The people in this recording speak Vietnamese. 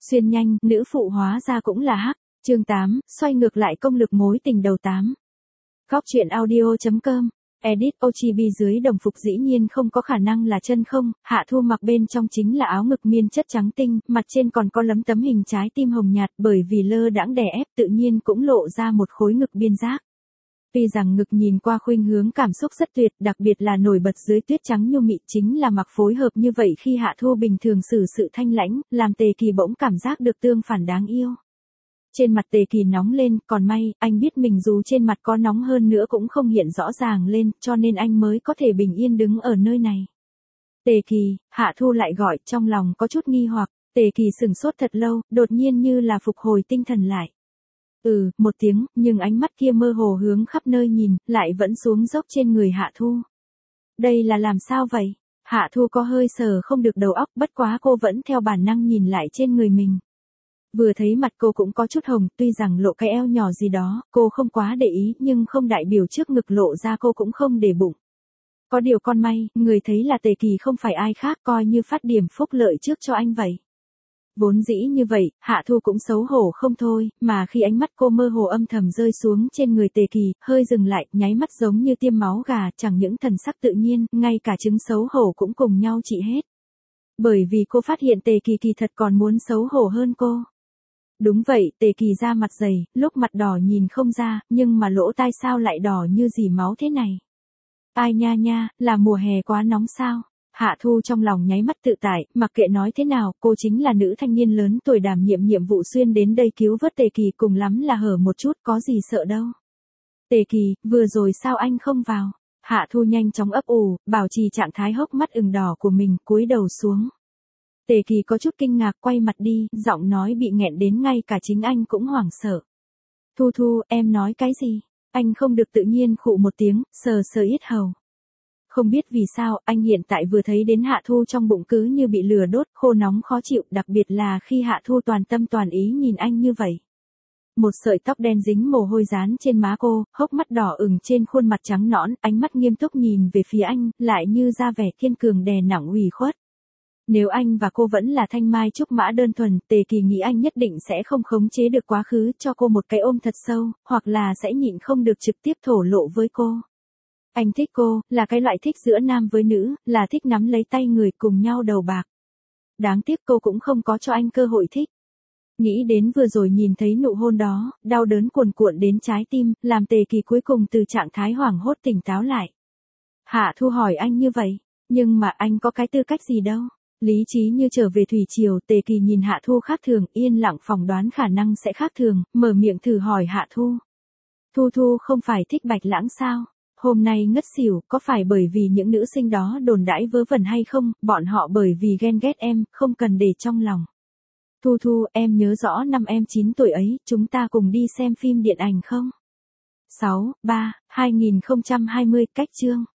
Xuyên nhanh, nữ phụ hóa ra cũng là hắc. Chương 8, xoay ngược lại công lực mối tình đầu 8. Góc truyện audio.com. Edit Ochibi dưới đồng phục dĩ nhiên không có khả năng là chân không, Hạ Thu mặc bên trong chính là áo ngực miên chất trắng tinh, mặt trên còn có lấm tấm hình trái tim hồng nhạt, bởi vì lơ đãng đè ép tự nhiên cũng lộ ra một khối ngực biên giác. Tuy rằng ngực nhìn qua khuynh hướng cảm xúc rất tuyệt, đặc biệt là nổi bật dưới tuyết trắng nhu mị, chính là mặc phối hợp như vậy khi Hạ Thu bình thường xử sự thanh lãnh, làm Tề Kỳ bỗng cảm giác được tương phản đáng yêu. Trên mặt Tề Kỳ nóng lên, còn may, anh biết mình dù trên mặt có nóng hơn nữa cũng không hiện rõ ràng lên, cho nên anh mới có thể bình yên đứng ở nơi này. Tề Kỳ, Hạ Thu lại gọi, trong lòng có chút nghi hoặc. Tề Kỳ sửng sốt thật lâu, đột nhiên như là phục hồi tinh thần lại. Một tiếng, nhưng ánh mắt kia mơ hồ hướng khắp nơi nhìn, lại vẫn xuống dốc trên người Hạ Thu. Đây là làm sao vậy? Hạ Thu có hơi sờ không được đầu óc, bất quá cô vẫn theo bản năng nhìn lại trên người mình. Vừa thấy mặt cô cũng có chút hồng, tuy rằng lộ cái eo nhỏ gì đó, cô không quá để ý, nhưng không đại biểu trước ngực lộ ra cô cũng không để bụng. Có điều con may, người thấy là Tề Kỳ không phải ai khác, coi như phát điểm phúc lợi trước cho anh vậy. Vốn dĩ như vậy, Hạ Thu cũng xấu hổ không thôi, mà khi ánh mắt cô mơ hồ âm thầm rơi xuống trên người Tề Kỳ, hơi dừng lại, nháy mắt giống như tiêm máu gà, chẳng những thần sắc tự nhiên, ngay cả chứng xấu hổ cũng cùng nhau trị hết. Bởi vì cô phát hiện Tề Kỳ kỳ thật còn muốn xấu hổ hơn cô. Đúng vậy, Tề Kỳ da mặt dày, lúc mặt đỏ nhìn không ra, nhưng mà lỗ tai sao lại đỏ như dỉ máu thế này? Ai nha nha, là mùa hè quá nóng sao? Hạ Thu trong lòng nháy mắt tự tại, mặc kệ nói thế nào, cô chính là nữ thanh niên lớn tuổi đảm nhiệm vụ xuyên đến đây cứu vớt Tề Kỳ, cùng lắm là hở một chút, có gì sợ đâu. Tề Kỳ, vừa rồi sao anh không vào? Hạ Thu nhanh chóng ấp ủ, bảo trì trạng thái hốc mắt ửng đỏ của mình, cúi đầu xuống. Tề Kỳ có chút kinh ngạc, quay mặt đi, giọng nói bị nghẹn đến ngay cả chính anh cũng hoảng sợ. Thu Thu, em nói cái gì? Anh không được tự nhiên khụ một tiếng, sờ sờ yết hầu. Không biết vì sao, anh hiện tại vừa thấy đến Hạ Thu trong bụng cứ như bị lửa đốt, khô nóng khó chịu, đặc biệt là khi Hạ Thu toàn tâm toàn ý nhìn anh như vậy. Một sợi tóc đen dính mồ hôi dán trên má cô, hốc mắt đỏ ửng trên khuôn mặt trắng nõn, ánh mắt nghiêm túc nhìn về phía anh, lại như ra vẻ kiên cường đè nặng ủy khuất. Nếu anh và cô vẫn là thanh mai trúc mã đơn thuần, Tề Kỳ nghĩ anh nhất định sẽ không khống chế được quá khứ cho cô một cái ôm thật sâu, hoặc là sẽ nhịn không được trực tiếp thổ lộ với cô. Anh thích cô, là cái loại thích giữa nam với nữ, là thích nắm lấy tay người cùng nhau đầu bạc. Đáng tiếc cô cũng không có cho anh cơ hội thích. Nghĩ đến vừa rồi nhìn thấy nụ hôn đó, đau đớn cuồn cuộn đến trái tim, làm Tề Kỳ cuối cùng từ trạng thái hoảng hốt tỉnh táo lại. Hạ Thu hỏi anh như vậy, nhưng mà anh có cái tư cách gì đâu? Lý trí như trở về thủy triều, Tề Kỳ nhìn Hạ Thu khác thường, yên lặng phỏng đoán khả năng sẽ khác thường, mở miệng thử hỏi Hạ Thu. Thu Thu không phải thích Bạch Lãng sao? Hôm nay ngất xỉu, có phải bởi vì những nữ sinh đó đồn đãi vớ vẩn hay không, bọn họ bởi vì ghen ghét em, không cần để trong lòng. Thu Thu, em nhớ rõ năm em 9 tuổi ấy, chúng ta cùng đi xem phim điện ảnh không? 6/3/2020, cách chương.